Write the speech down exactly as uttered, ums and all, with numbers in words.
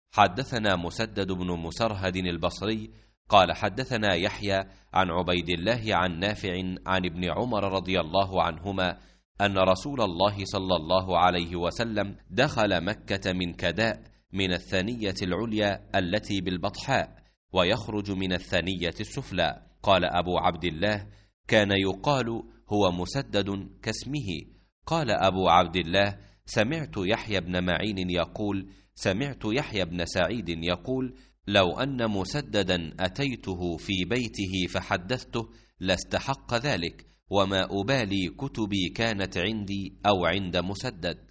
حدثنا مسدد بن مسرهد البصري قال حدثنا يحيى عن عبيد الله عن نافع عن ابن عمر رضي الله عنهما أن رسول الله صلى الله عليه وسلم دخل مكة من كداء من الثنية العليا التي بالبطحاء، ويخرج من الثنية السفلى. قال أبو عبد الله: كان يقال هو مسدد كاسمه. قال أبو عبد الله: سمعت يحيى بن معين يقول: سمعت يحيى بن سعيد يقول: لو أن مسددا أتيته في بيته فحدثته لاستحق ذلك، وما أبالي كتبي كانت عندي أو عند مسدد.